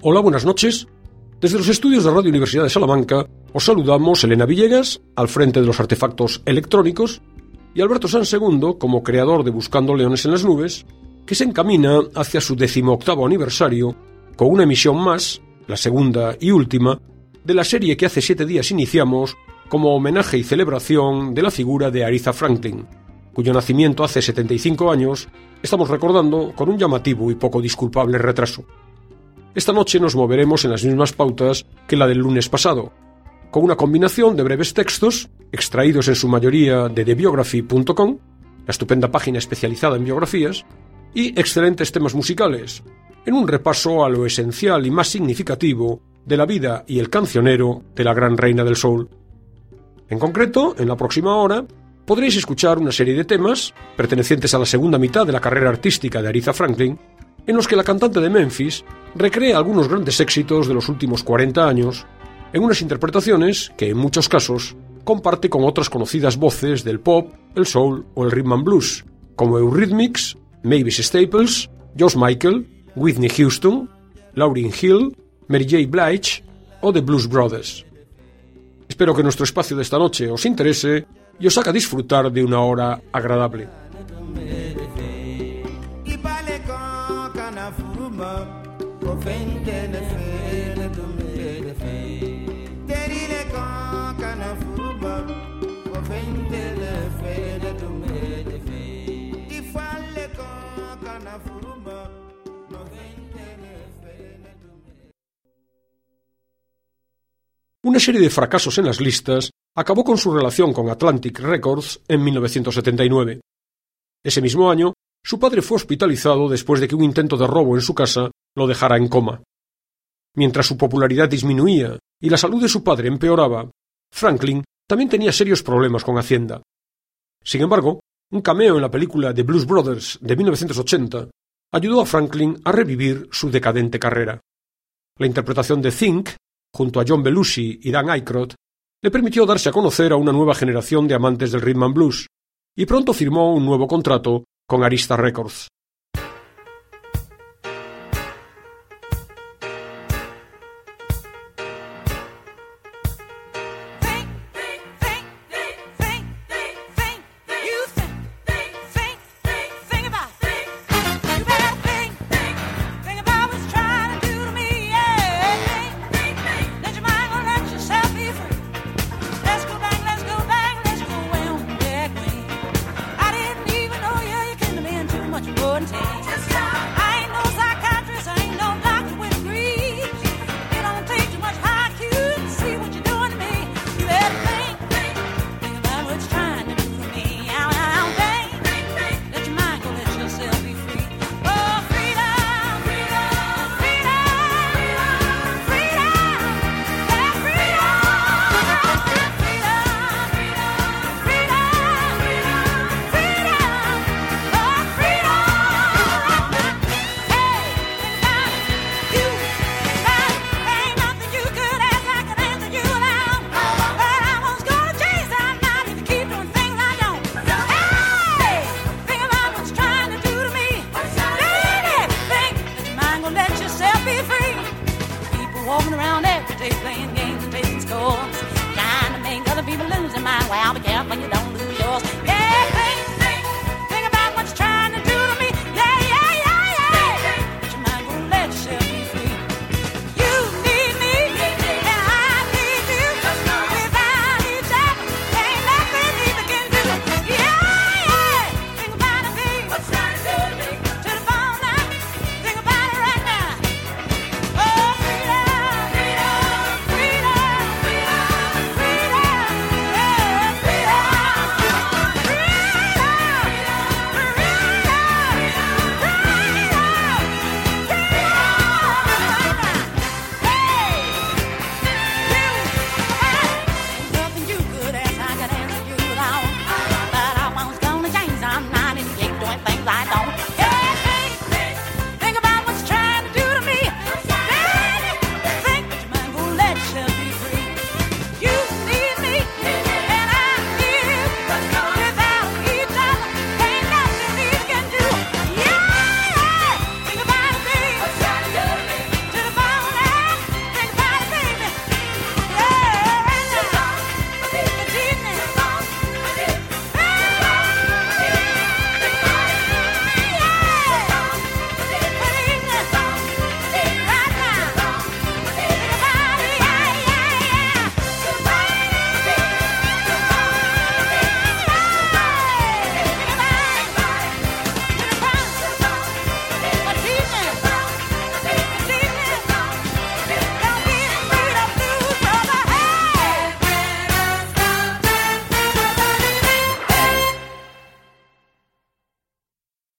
Hola, buenas noches. Desde los estudios de Radio Universidad de Salamanca os saludamos Elena Villegas, al frente de los artefactos electrónicos, y Alberto Sanz II, como creador de Buscando Leones en las Nubes, que se encamina hacia su 18º aniversario con una emisión más, la segunda y última, de la serie que hace 7 días iniciamos como homenaje y celebración de la figura de Aretha Franklin, cuyo nacimiento hace 75 años estamos recordando con un llamativo y poco disculpable retraso. Esta noche nos moveremos en las mismas pautas que la del lunes pasado, con una combinación de breves textos, extraídos en su mayoría de TheBiography.com, la estupenda página especializada en biografías, y excelentes temas musicales, en un repaso a lo esencial y más significativo de la vida y el cancionero de la gran reina del soul. En concreto, en la próxima hora, podréis escuchar una serie de temas, pertenecientes a la segunda mitad de la carrera artística de Aretha Franklin, en los que la cantante de Memphis recrea algunos grandes éxitos de los últimos 40 años, en unas interpretaciones que, en muchos casos, comparte con otras conocidas voces del pop, el soul o el rhythm and blues, como Eurythmics, Mavis Staples, George Michael, Whitney Houston, Lauryn Hill, Mary J. Blige o The Blues Brothers. Espero que nuestro espacio de esta noche os interese y os haga disfrutar de una hora agradable. Una serie de fracasos en las listas acabó con su relación con Atlantic Records en 1979. Ese mismo año, su padre fue hospitalizado después de que un intento de robo en su casa lo dejara en coma. Mientras su popularidad disminuía y la salud de su padre empeoraba, Franklin también tenía serios problemas con Hacienda. Sin embargo, un cameo en la película The Blues Brothers de 1980 ayudó a Franklin a revivir su decadente carrera. La interpretación de Think, junto a John Belushi y Dan Aykroyd, le permitió darse a conocer a una nueva generación de amantes del rhythm and blues, y pronto firmó un nuevo contrato con Arista Records.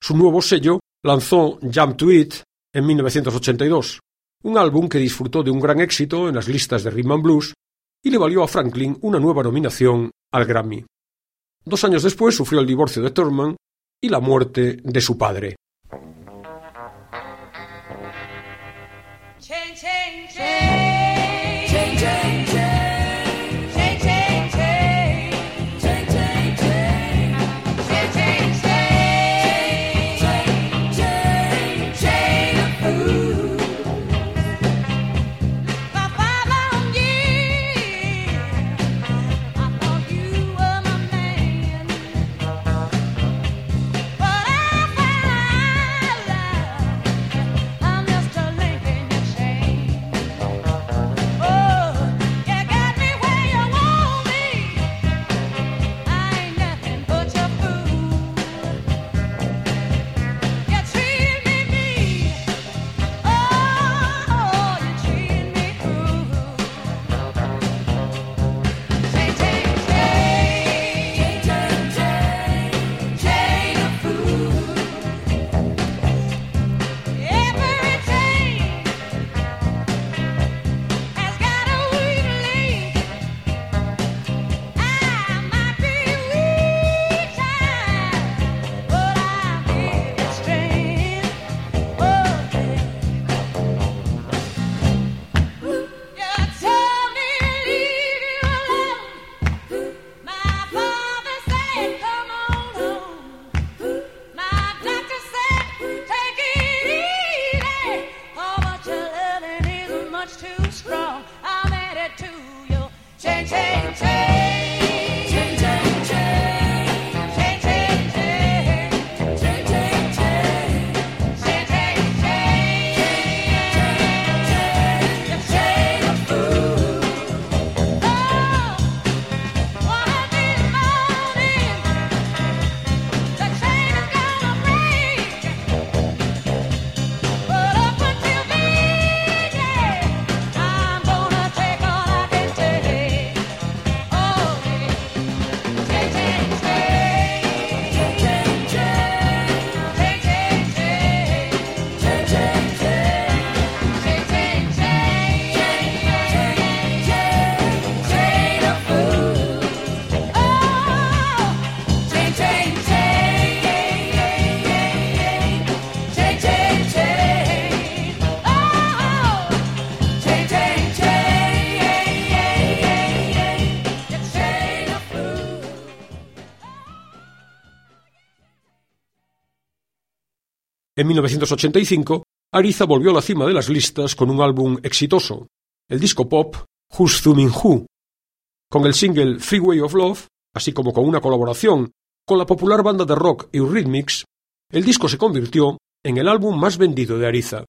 Su nuevo sello lanzó Jump to It en 1982, un álbum que disfrutó de un gran éxito en las listas de Rhythm and Blues y le valió a Franklin una nueva nominación al Grammy. 2 años después sufrió el divorcio de Thurman y la muerte de su padre. En 1985, Ariza volvió a la cima de las listas con un álbum exitoso, el disco pop Who's Thumbin' Who, con el single Freeway of Love, así como con una colaboración con la popular banda de rock Eurythmics. El disco se convirtió en el álbum más vendido de Ariza.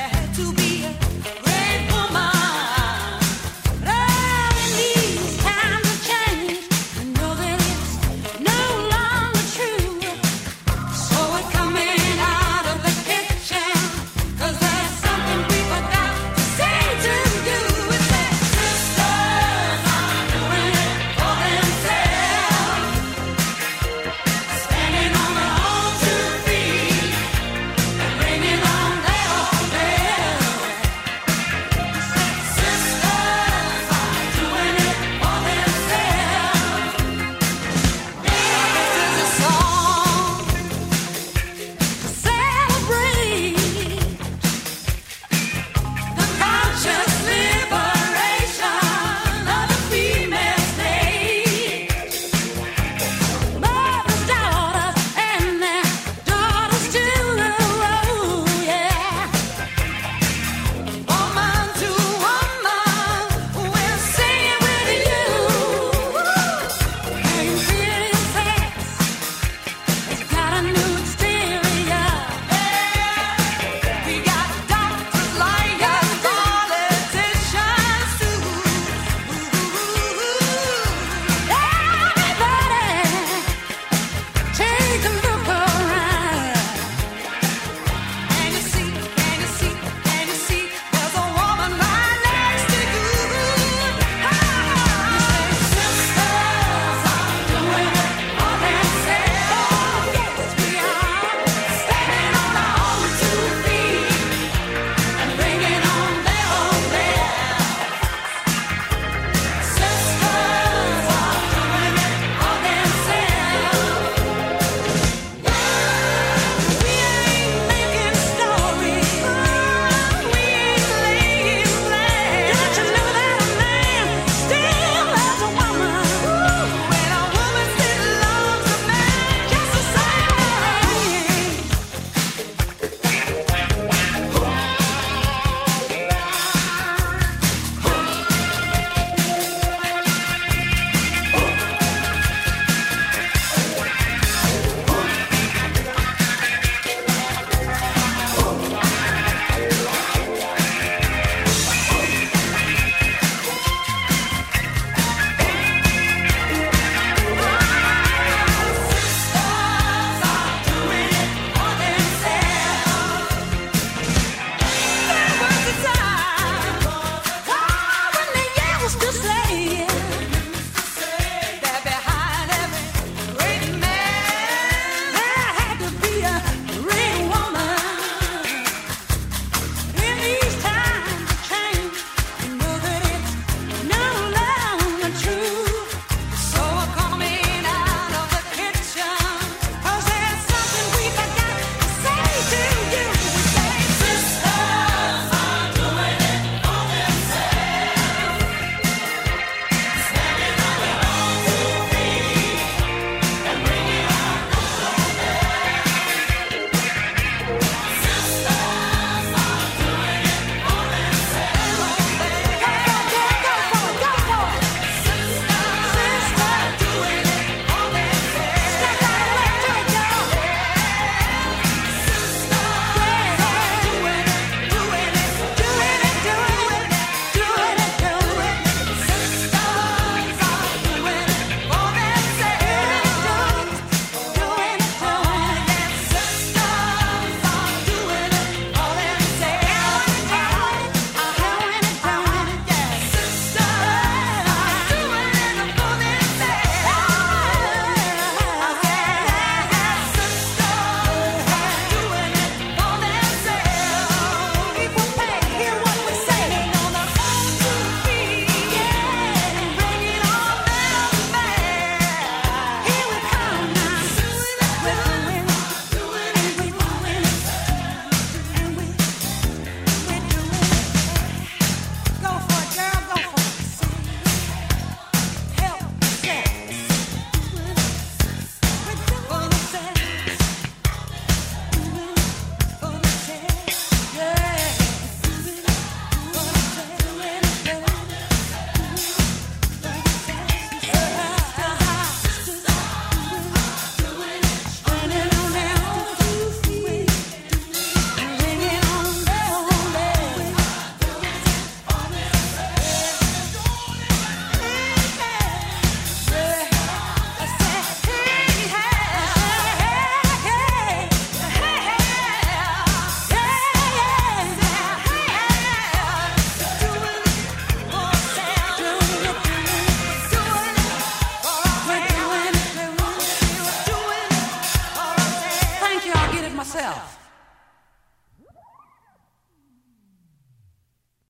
Time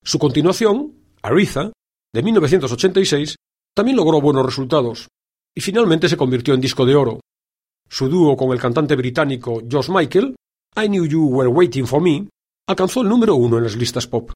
Su continuación, Aretha, de 1986, también logró buenos resultados y finalmente se convirtió en disco de oro. Su dúo con el cantante británico George Michael, I Knew You Were Waiting for Me, alcanzó el número 1 en las listas pop.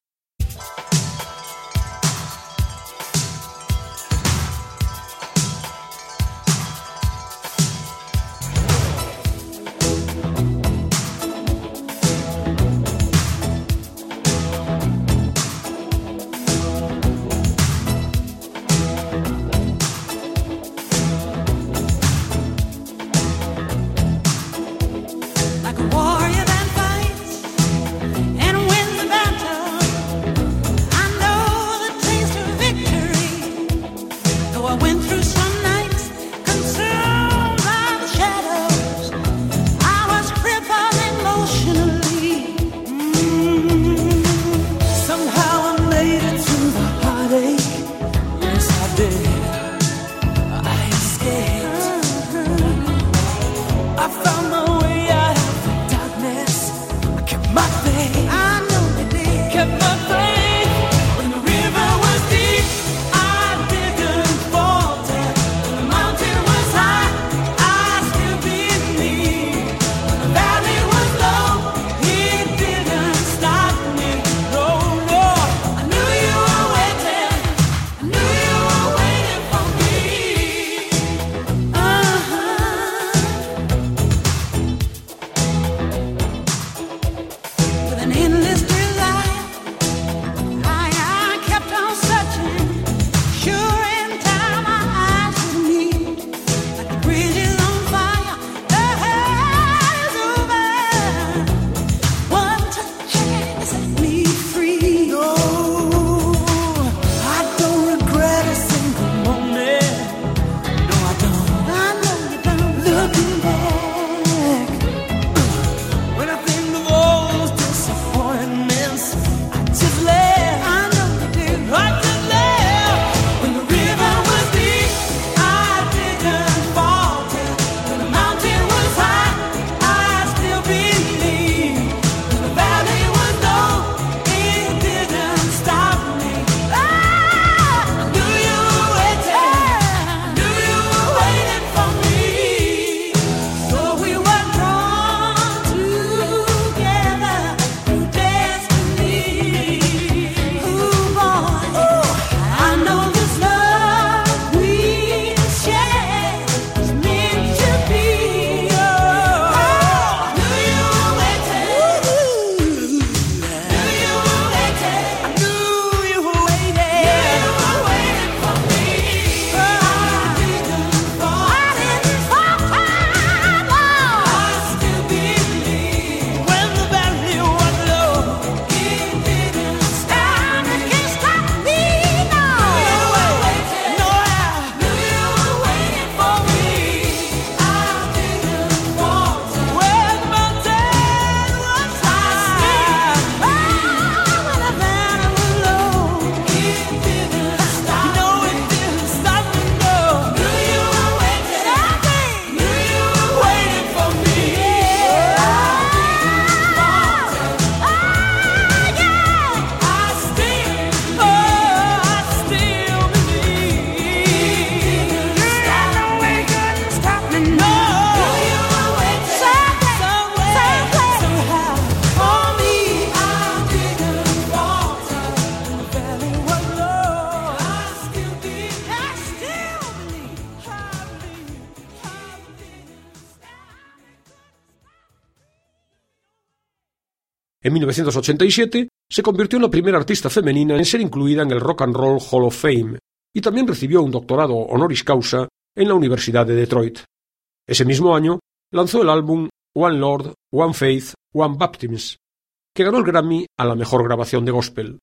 En 1987 se convirtió en la primera artista femenina en ser incluida en el Rock and Roll Hall of Fame y también recibió un doctorado honoris causa en la Universidad de Detroit. Ese mismo año lanzó el álbum One Lord, One Faith, One Baptism, que ganó el Grammy a la mejor grabación de gospel.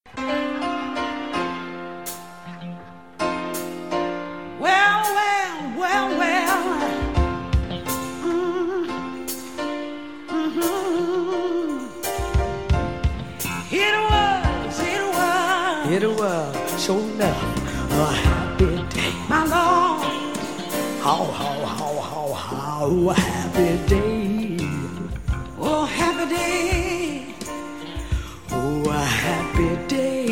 It was so enough a happy day, my Lord. How a happy day. Oh, happy day. Oh, a happy day.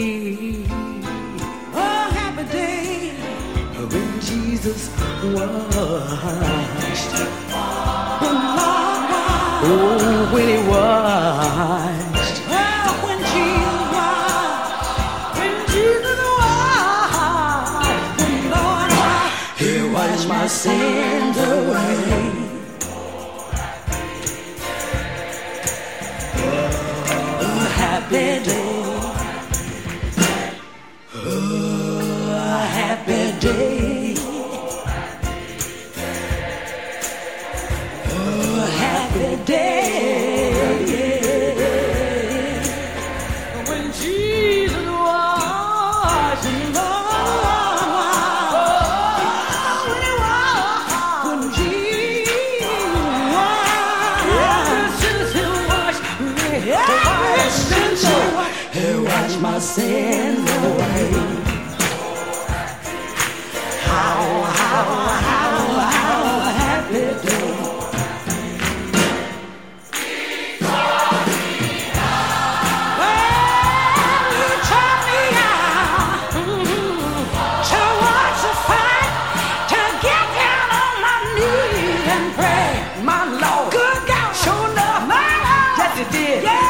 Jesus washed. Oh, when he washed. Well, when Jesus washed. When Jesus washed. When Lord washed. He washed my sins away. Happy day, oh, happy day, oh, happy day, yeah. When Jesus was in love, when he was, when Jesus was, he washed my sins away. How happy day. Well, you taught me how to watch the fight, to get down on my knees and pray. My Lord, good God, sure enough, my Lord, yes it did. Yeah.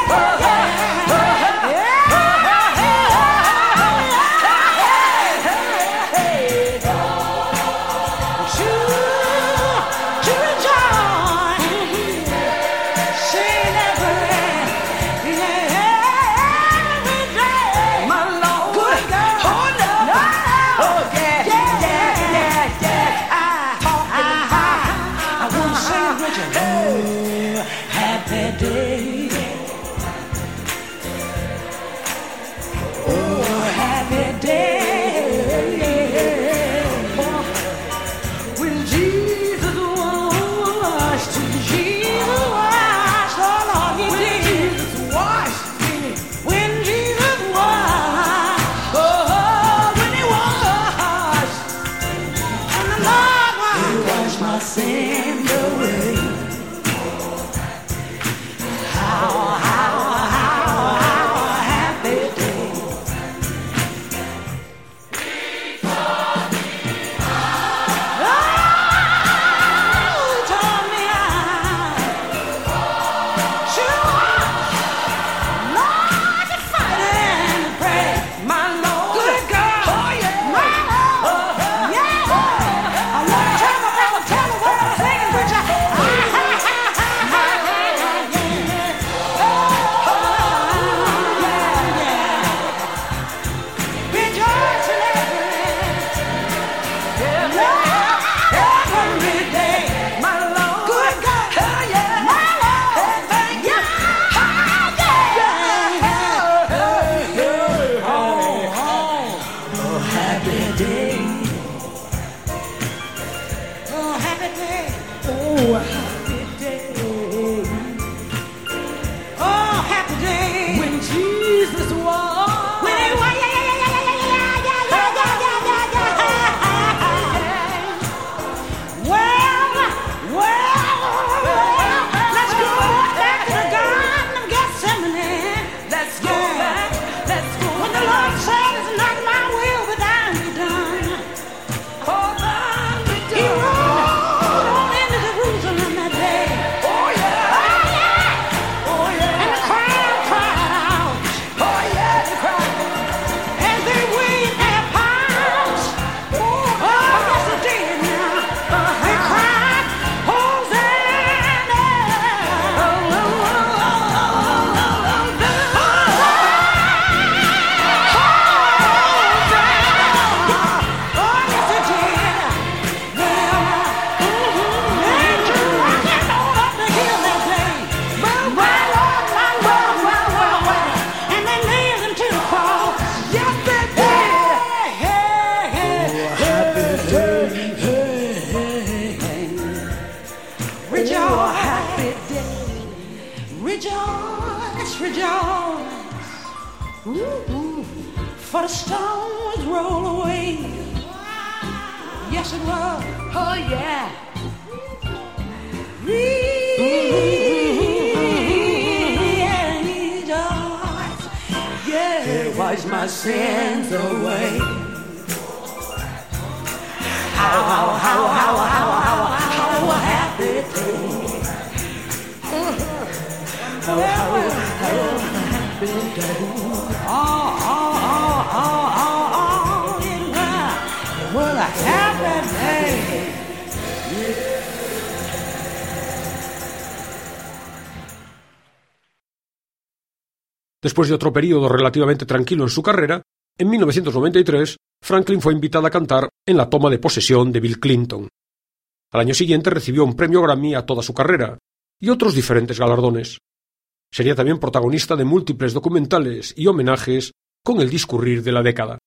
For the stones roll away. Yes, it will. Oh, yeah. Rejoice. Yeah, wash my sins away. how happy day. How happy day. It was a happy day. Después de otro periodo relativamente tranquilo en su carrera, en 1993, Franklin fue invitada a cantar en la toma de posesión de Bill Clinton. Al año siguiente recibió un premio Grammy a toda su carrera y otros diferentes galardones. Sería también protagonista de múltiples documentales y homenajes con el discurrir de la década.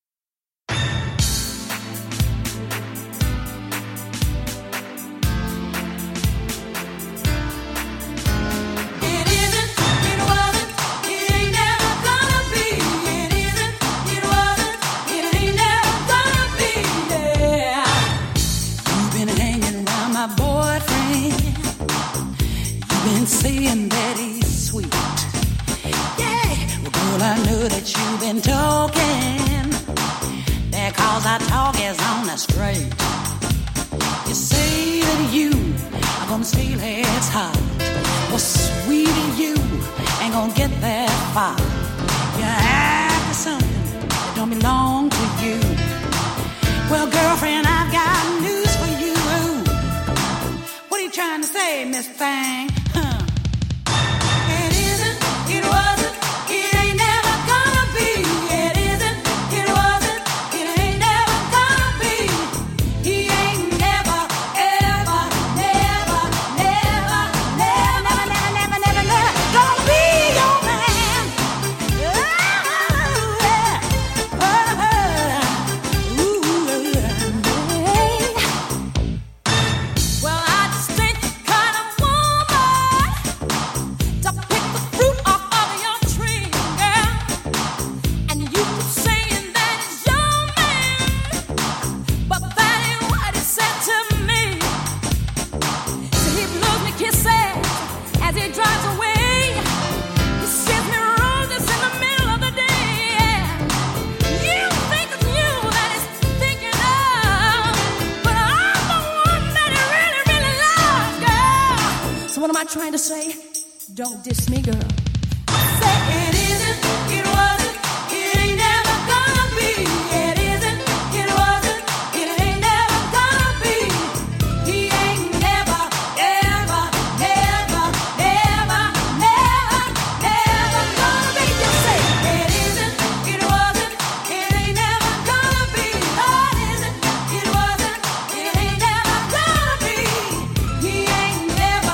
Saying that he's sweet. Yeah, well, girl, I know that you've been talking, because our talk is on the straight. You say that you are gonna steal his heart. Well, sweetie, you ain't gonna get that far. You're after something that don't belong to you. Well, girlfriend, I've got news for you. What are you trying to say, Miss Thang? Trying to say, don't diss me, girl. Say it isn't, it wasn't, it ain't never gonna be. It isn't, it wasn't, it ain't never gonna be. He ain't never, ever, never, never, never, never gonna be. Just say it isn't, it wasn't, it ain't never gonna be. Oh, it isn't, it wasn't, it ain't never gonna be. He ain't never.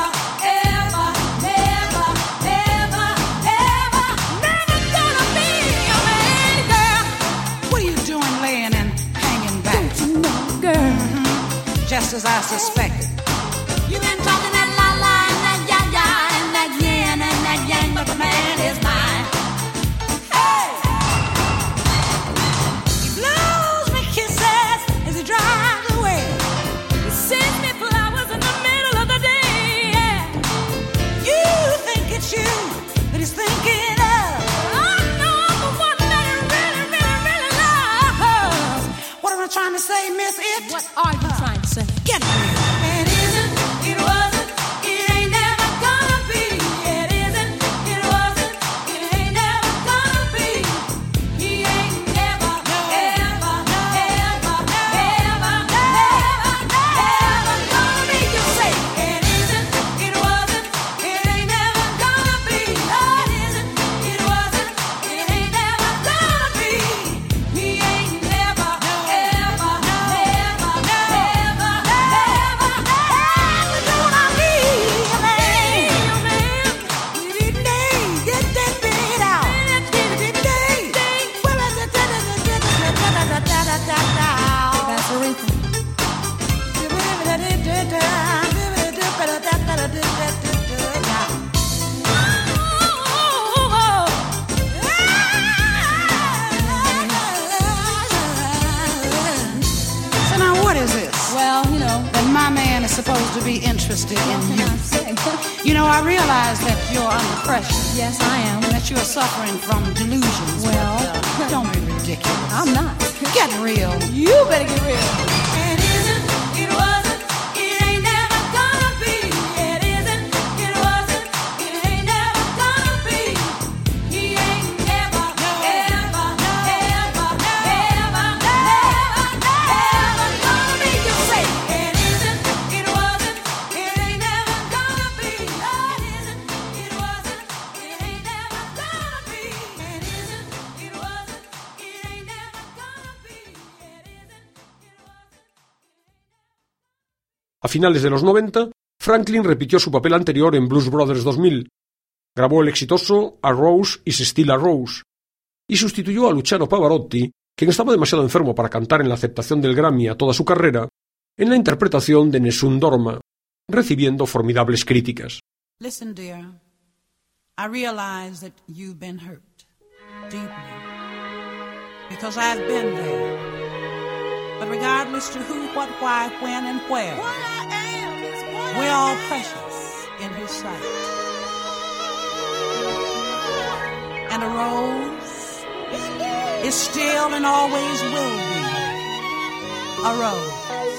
Just as I suspected. You've been talking that la-la and that ya-ya and that yin and that yang, but the man is mine. Hey! He blows me kisses as he drives away. He sends me flowers in the middle of the day. Yeah. You think it's you that he's thinking of. I know the one that he really, really, really loves. What am I trying to say, Miss It? What are you trying to say? Get real. It isn't, it wasn't, it ain't never gonna be. It isn't, it wasn't, it ain't never gonna be. He ain't never, ever, ever, ever, never, ever gonna be. You say it isn't, it wasn't, it ain't never gonna be. Oh, it isn't, it wasn't, it ain't never gonna be. He ain't never, ever, never, never. So now what is this? Well, you know, That my man is supposed to be interested in you. You know, I realize that you're under pressure. Yes, I am. And that you're suffering from delusions. Well, but, don't be ridiculous. I'm not. Get real. You better get real. It isn't, A finales de los 90, Franklin repitió su papel anterior en Blues Brothers 2000, grabó el exitoso A Rose is Still a Rose y sustituyó a Luciano Pavarotti, quien estaba demasiado enfermo para cantar en la aceptación del Grammy a toda su carrera, en la interpretación de Nessun Dorma, recibiendo formidables críticas. Listen, dear, I realize that you've been hurt deeply because I've been there. But regardless to who, what, why, when, and where, we're all precious in His sight. And a rose is still and always will be a rose.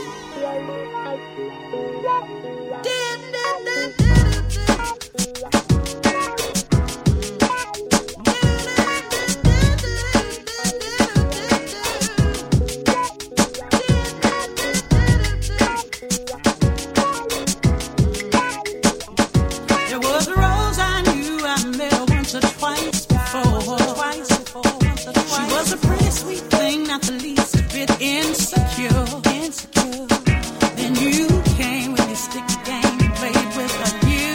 Then you came with your sticky game and played with her.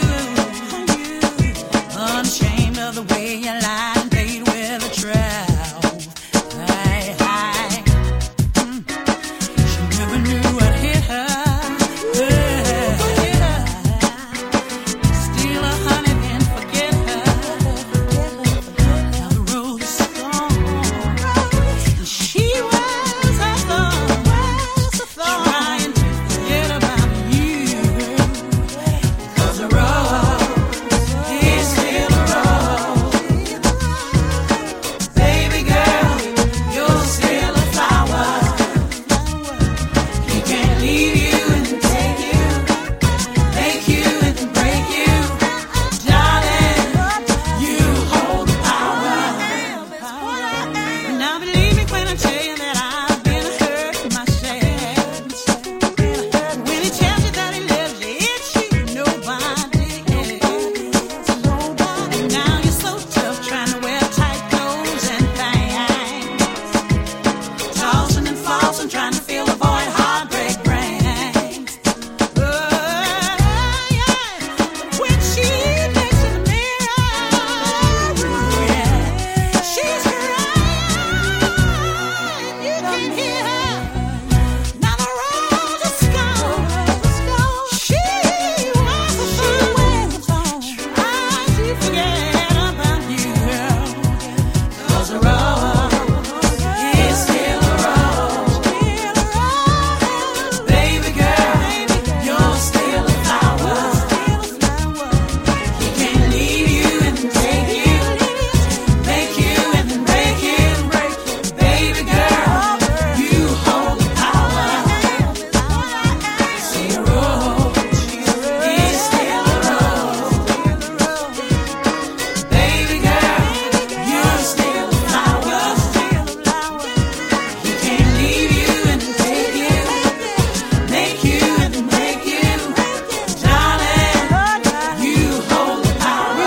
Unashamed of the way you lied and played with a trowel. She never knew what hit her. Steal her honey, then forget her. Now the road is strong. She was a thorn, trying to forget about you. 'Cause the road is still a road. Baby girl, you're still a flower. He can't leave you and take you, make you and break you. Darling, you hold the power. Now believe me when I tell you that I've been hurt myself. When he tells you that he loves you, it's you, nobody else. And now you're so tough trying to wear tight clothes and things, tossing and falsing, trying to fill the void heartbreak brings. When she looks in the mirror, she's crying, you can hear her. Now the rose is gone, she was a fool, trying to forget about you. 'Cause the rose is still a rose. Baby girl, you're still a flower. He can't leave you and take you, make you and then break you. Baby girl, you hold the power. See, a rose is still a rose. Baby girl, you're still a flower. He can't leave you and then take you, make you and then break you. Darling, you hold the power.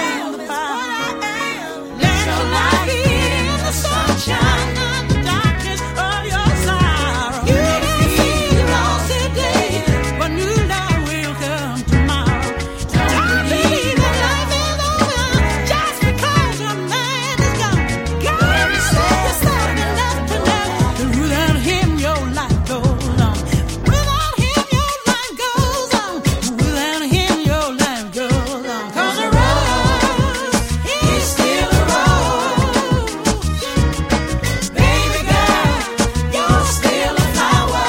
Let your light be in the sunshine, not the darkness of your sorrow. You may feel lost today, but new love will come tomorrow. Don't believe that life is over just because your man is gone. God said yourself enough to know that without him your life goes on. Without him your life goes on. Without him your life goes on. 'Cause a rose is still a rose. Baby girl, you're still a flower.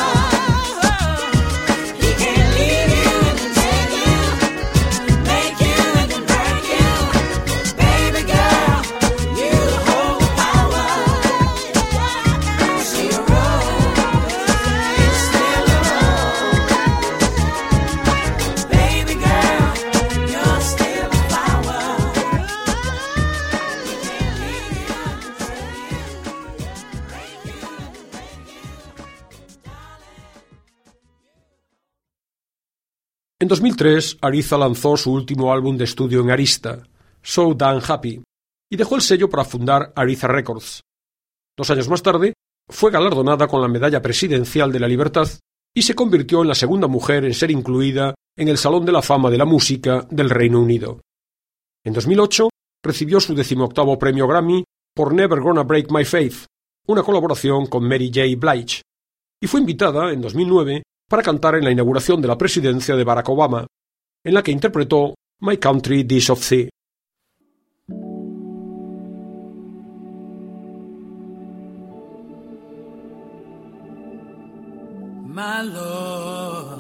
He can't leave you and then take you, make you and then break you. Baby girl, you hold the power. See, a rose is still a rose. Baby girl, you're still a flower. He can't leave you and then take you, make you and then break you. En 2003, Aretha lanzó su último álbum de estudio en Arista, So Damn Happy, y dejó el sello para fundar Aretha Records. 2 años más tarde, fue galardonada con la Medalla Presidencial de la Libertad y se convirtió en la segunda mujer en ser incluida en el Salón de la Fama de la Música del Reino Unido. En 2008 recibió su 18º premio Grammy por Never Gonna Break My Faith, una colaboración con Mary J. Blige, y fue invitada en 2009 para cantar en la inauguración de la presidencia de Barack Obama, en la que interpretó My Country Dish of Thee. My Lord,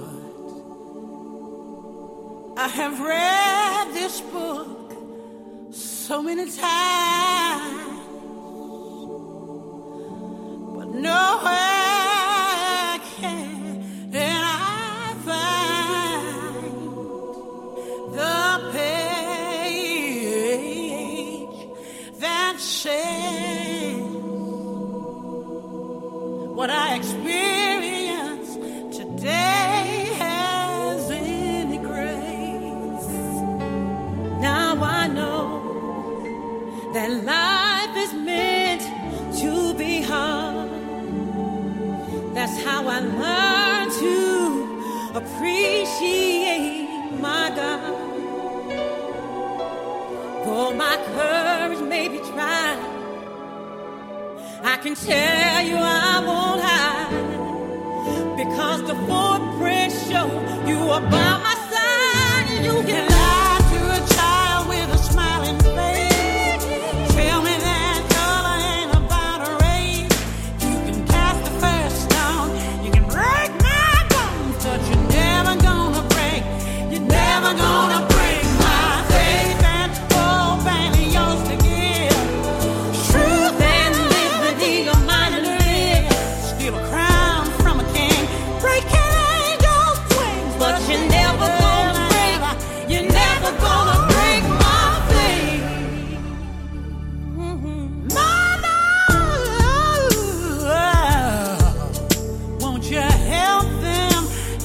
I have read this book so many times, but nowhere can I find the page that says what I experience today has any grace. Now I know that life is meant to be hard. That's how I learned to appreciate my God. Though my courage may be tried, I can tell you I won't hide, because the footprints show you are by my side, and you can lie to a child with a smiling face. Tell me that color ain't about a race. You can cast the first stone, you can break my bones, but you're never gonna break, you're never gonna break my faith and hope and yours to give. Truth and liberty, your mind and live. Steal a crown from a king, breaking angels' wings, but you're never gonna break, you're never gonna break my faith. Mama, won't you help them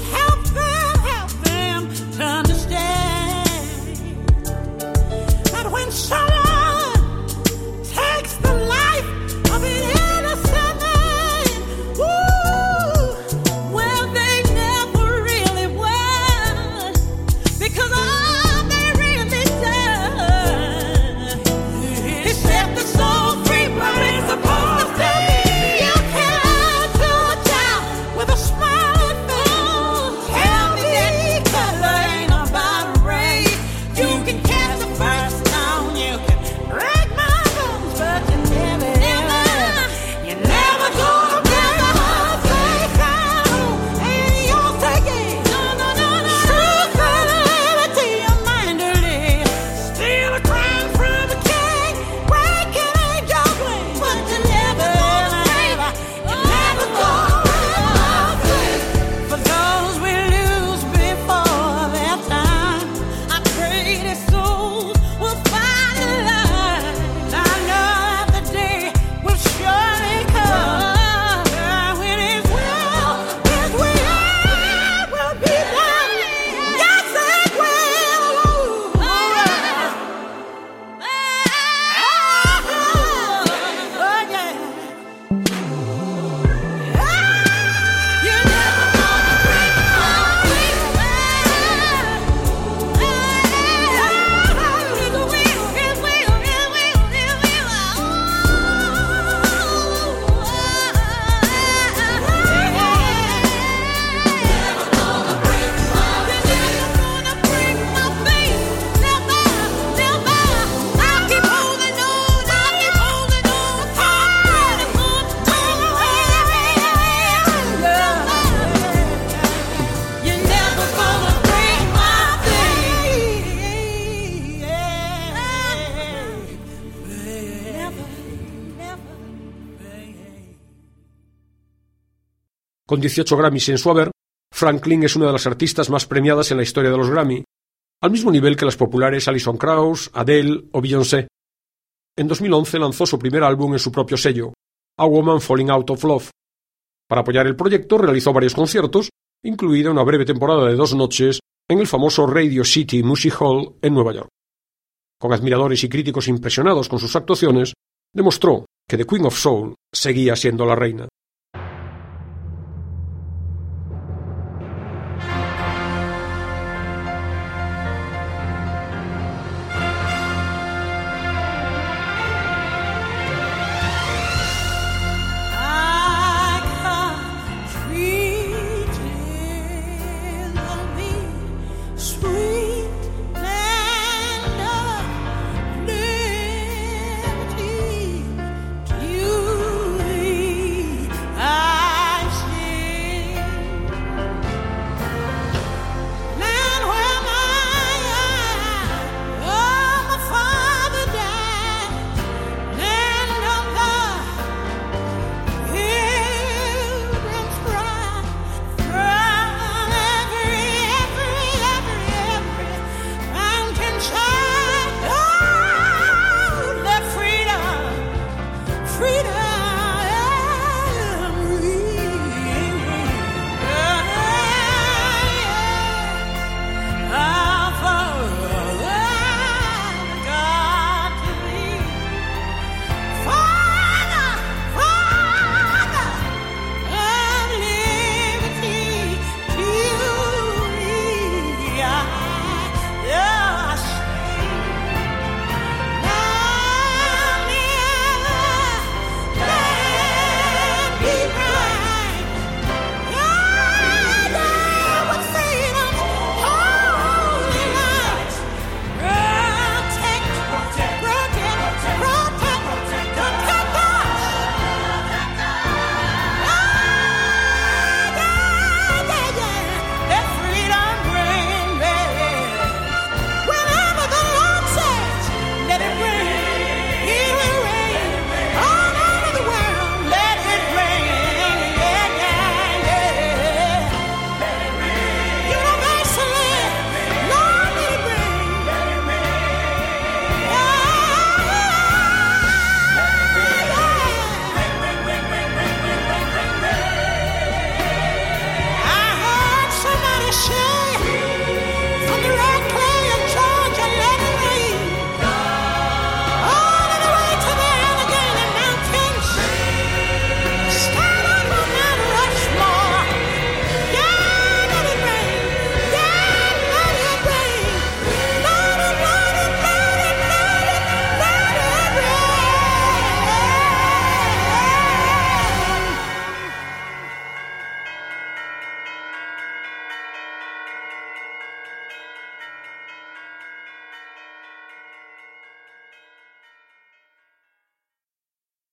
to understand that when someone takes the life of an innocent man, well, they never really won, because all they really done is set the soul free, but it's supposed to be. You can lie to a child with a smiling face. Tell me that color ain't about a race. You can cast the first stone, you can break my bones, but you're never gonna break my faith. Ain't yours taking. Truth and liberty, your mind to live. Steal a crown from a king, breaking angels' wings, but you're never gonna break, you're never gonna break my faith. For those we lose before their time, I pray their souls will find a light. I know that the day will surely come when His will be done. Yes, it will. Oh, yeah. You're never gonna break my faith. Con 18 Grammys en su haber, Franklin es una de las artistas más premiadas en la historia de los Grammy, al mismo nivel que las populares Alison Krauss, Adele o Beyoncé. En 2011 lanzó su primer álbum en su propio sello, A Woman Falling Out of Love. Para apoyar el proyecto realizó varios conciertos, incluida una breve temporada de 2 noches en el famoso Radio City Music Hall en Nueva York. Con admiradores y críticos impresionados con sus actuaciones, demostró que The Queen of Soul seguía siendo la reina.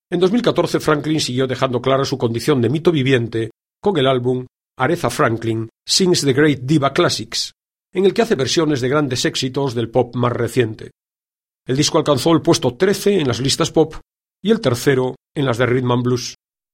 En 2014 Franklin siguió dejando clara su condición de mito viviente con el álbum Aretha Franklin Sings the Great Diva Classics, en el que hace versiones de grandes éxitos del pop más reciente. El disco alcanzó el puesto 13 en las listas pop y el tercero en las de Rhythm and Blues.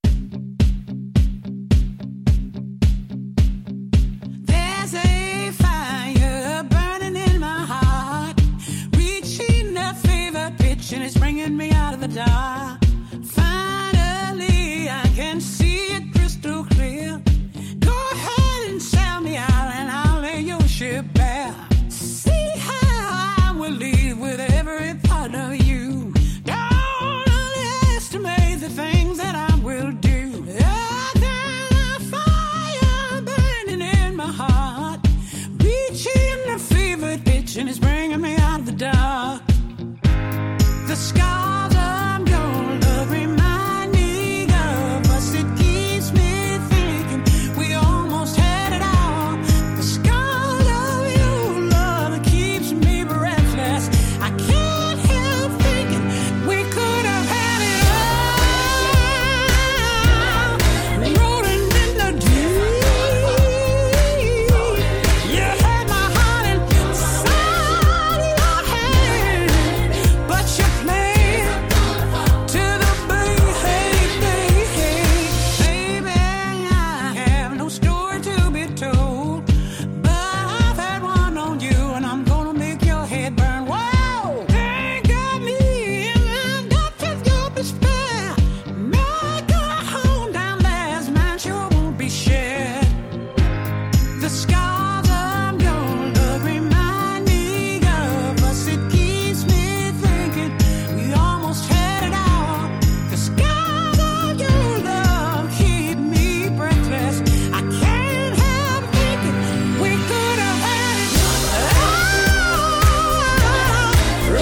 Finally, I can see it crystal clear. Go ahead and sell me out and I'll lay your ship bare. See how I will leave with every part of you. Don't underestimate the things that I will do. There's a fire burning in my heart, reaching a fever pitch and it's bringing me out of the dark. The scars I'm gonna remind me of us. It keeps me thinking we almost had it all. The scars of your love keeps me breathless. I can't help thinking we could have had it all. Rolling in the deep. You had my heart inside your hand, but you played to the baby. I have no story to be told, but I've had one on you and I'm gonna make your head burn. Whoa, think of me and got to your despair. Make a home down there's mine sure won't be shared. The scars of your love remind me of us. It keeps me thinking we almost had it all. The scars of your love keep me breathless. I can't help thinking we could have had it all. You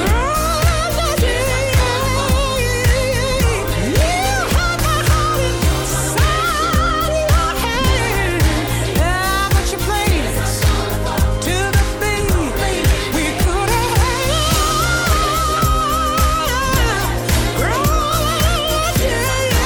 had my heart inside your hand, but you played it to the beat. We could have had it all. You had my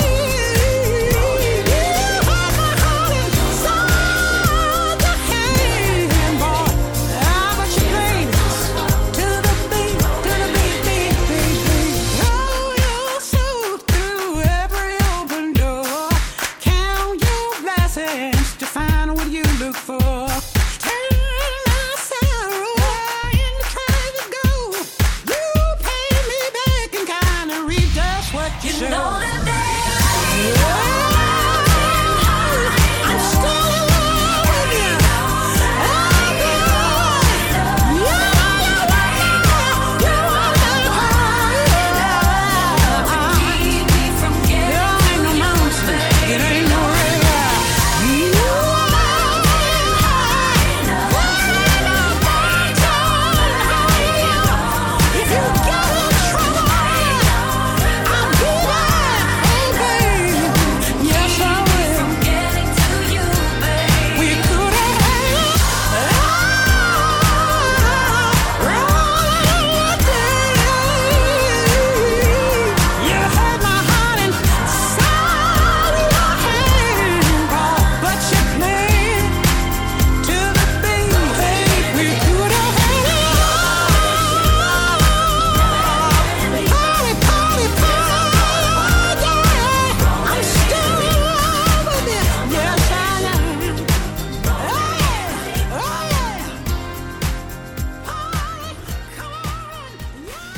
heart inside your hand, boy, but you played it to the beat, beat. Throw yourself through every open door. Count your blessings to find what you look for. Turn my sorrow into tragic gold. You pay me back and kind of reap just what you sow. I'm still in love with you. It ain't no river. If you get in trouble, I'll be there, oh baby. Yes, I will. We could have had it You had my heart inside your hand, but you played to the beat. We could have had it all. Party, yeah. I'm still in love with you. Yes, I am. Oh yeah, oh yeah. Come on, yeah.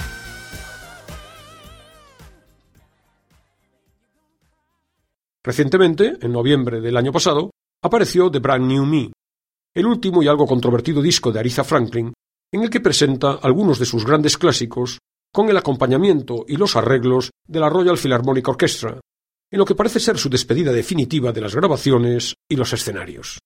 Recientemente, en noviembre del año pasado, apareció The Brand New Me, el último y algo controvertido disco de Aretha Franklin, en el que presenta algunos de sus grandes clásicos con el acompañamiento y los arreglos de la Royal Philharmonic Orchestra, en lo que parece ser su despedida definitiva de las grabaciones y los escenarios.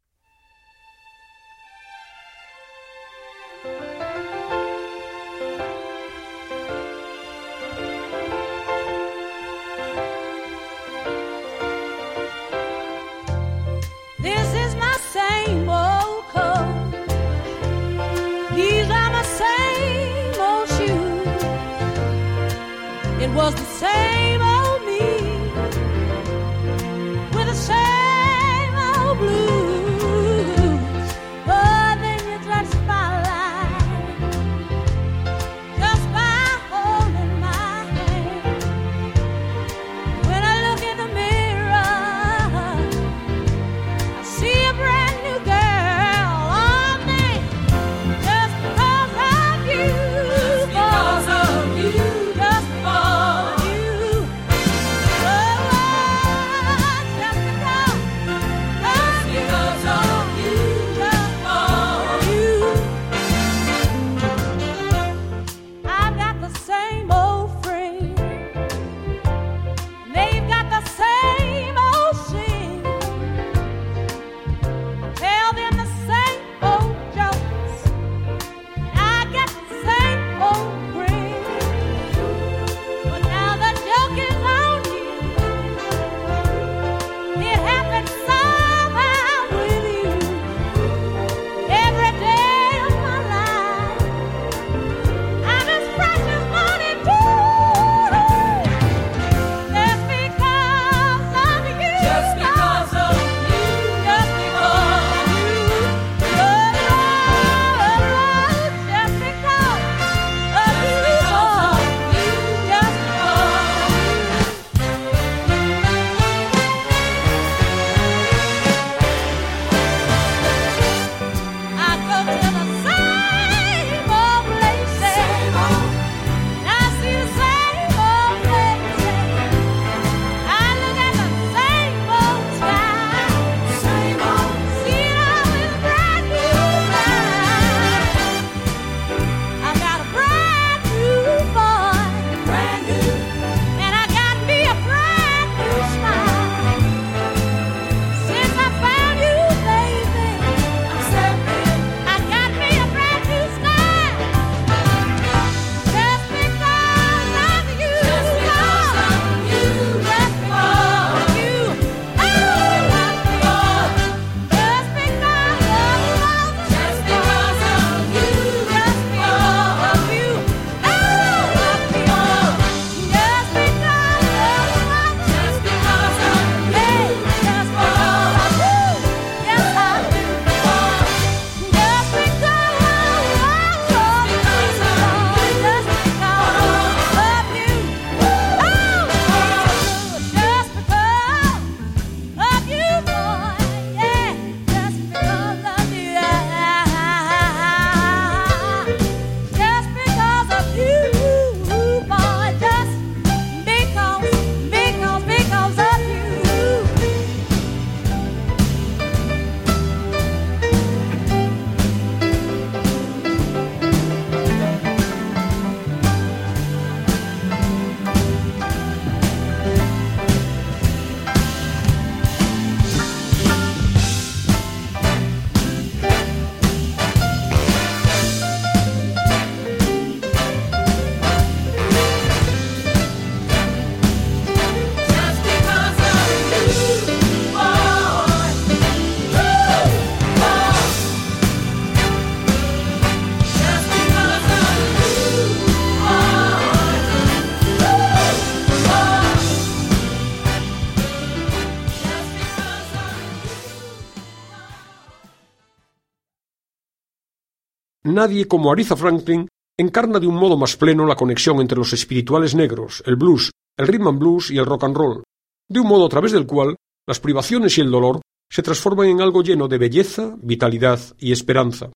This is my same old coat. These are my same old shoes. It was the same old me with the same old blues. But then you touched my life just by holding my hand. When I look in the mirror, I see a brand new girl. Oh man, just because of you, just because of you, just because of you. Oh, just because of you, just of you, just of you. I've got the same old friend. They've got the same old sin. Tell them the same old jokes. I get the same old grin. But now the joke is on you. It happens somehow with you. Every day of my life, I'm as fresh as morning dew. Just because of you. Just because of you. Just because of you. Oh, just because of you. Just I go to the same old places. I see the same old faces. I look at the same old sky. See it all in a brand new light. I got a brand new boy, and I got me a brand new smile. Since I found you, baby, I got me a brand new style. Just because of you, just because of you, just because of you. Oh, just because of you, just because of you, just because of you. Oh, just because of you, just because of you, just because of you. Yes, I do. Just because of you, just because of you. Oh, just because of you, boy. Yeah, just because of you. Just because of you, boy. Just because of you. Just because of you, boy. Just because of Nadie como Aretha Franklin encarna de un modo más pleno la conexión entre los espirituales negros, el blues, el rhythm and blues y el rock and roll, de un modo a través del cual las privaciones y el dolor se transforman en algo lleno de belleza, vitalidad y esperanza.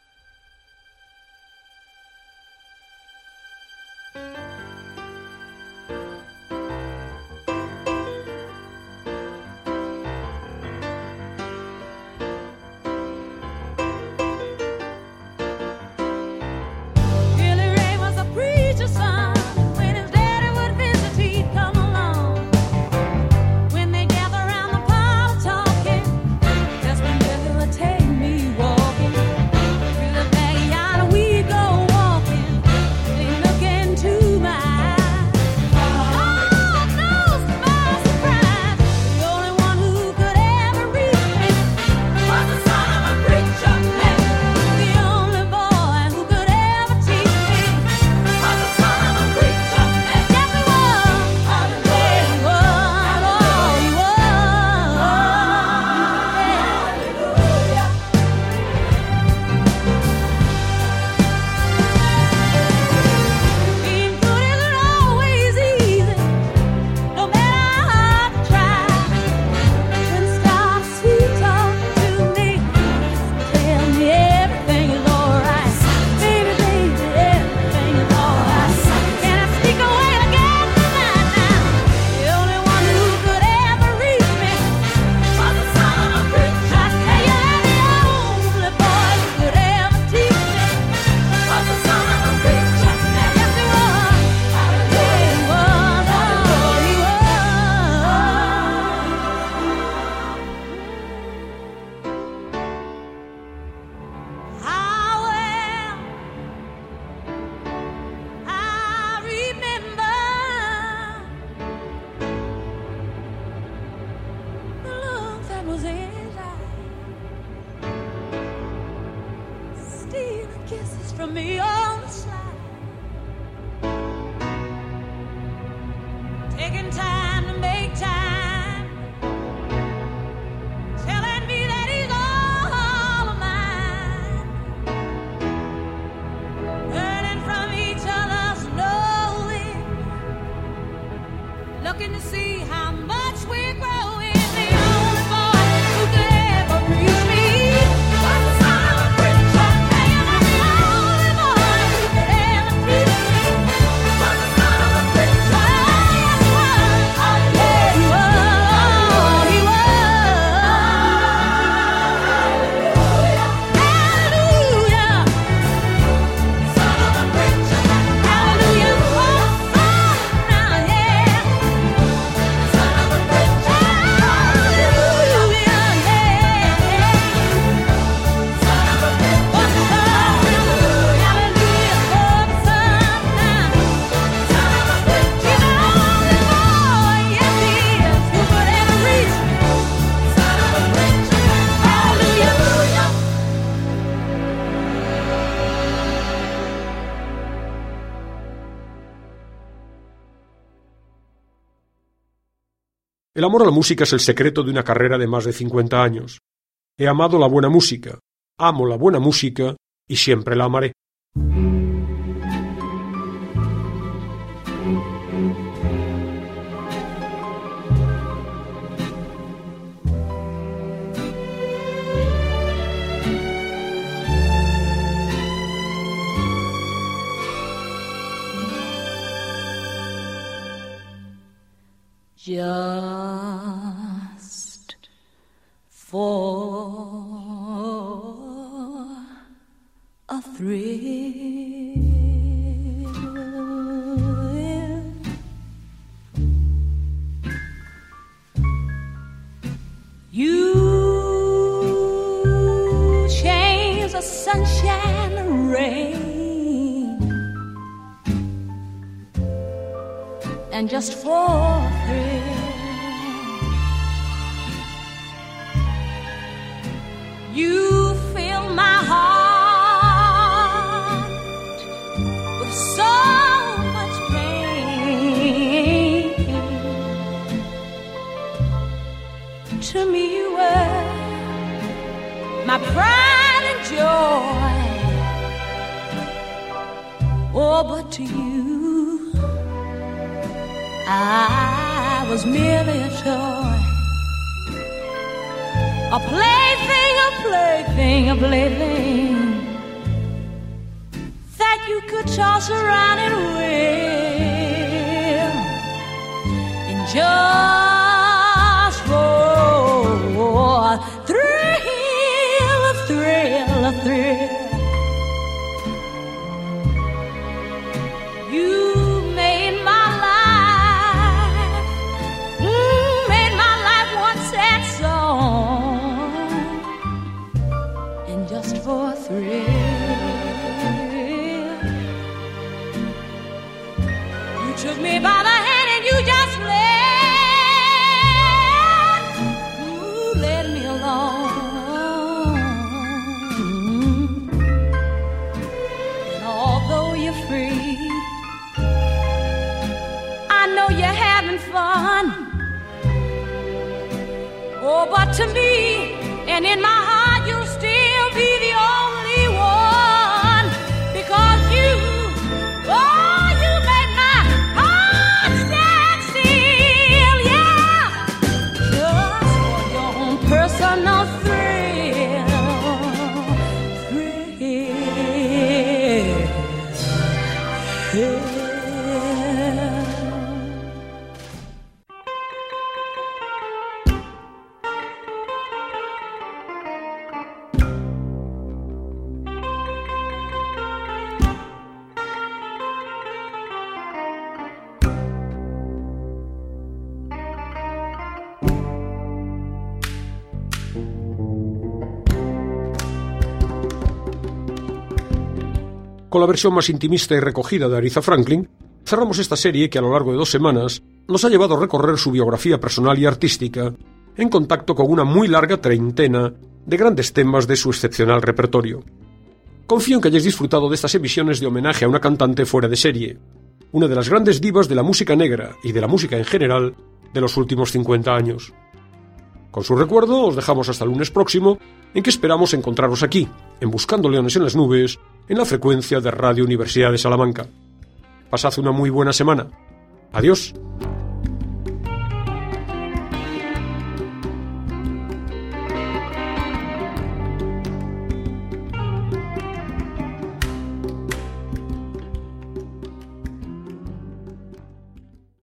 Billy Ray was a preacher's son. When his daddy would visit, he'd come along. When they gather around the parlor talking, that's when Billy would take me walking. taking time to make time, telling me that he's all of mine, learning from each other's knowing, looking to see how much we're growing. The only boy who could ever reach me was the son of a preacher man. The only boy who could ever teach me was the son of a preacher. Yes, he was. Oh, yeah, he was. He was. Hallelujah. Son of a preacher. Hallelujah. Oh, now, yeah. Son of a preacher. Hallelujah, yeah. Son of a preacher. Oh, hallelujah. Oh, son now. Son of a preacher. He's the only boy, yes, he is, who could ever reach me. Son of a preacher. Hallelujah. El amor a la música es el secreto de una carrera de más de 50 años. He amado la buena música, amo la buena música y siempre la amaré. Just for a thrill, you change the sunshine to rain, and just for a thrill, you fill my heart with so much pain. To me you were my pride and joy. Oh, but to you I was merely a toy, a plaything, a plaything, a plaything that you could toss around and wheel, and just for a thrill, a thrill, a thrill. You made my life, made my life one sad song, and just for a thrill, you took me by the hand and you just led me along. And although you're free, I know you're having fun. Oh, but to me, and in my heart, you'll still be the only one, because you, oh, you made my heart stand still, yeah, just for your own personal thrill. Con la versión más intimista y recogida de Aretha Franklin, cerramos esta serie que a lo largo de 2 semanas nos ha llevado a recorrer su biografía personal y artística, en contacto con una muy larga treintena de grandes temas de su excepcional repertorio. Confío en que hayáis disfrutado de estas emisiones de homenaje a una cantante fuera de serie, una de las grandes divas de la música negra y de la música en general de los últimos 50 años. Con su recuerdo os dejamos hasta el lunes próximo, en que esperamos encontraros aquí, en Buscando Leones en las Nubes, en la frecuencia de Radio Universidad de Salamanca. Pasad una muy buena semana. Adiós.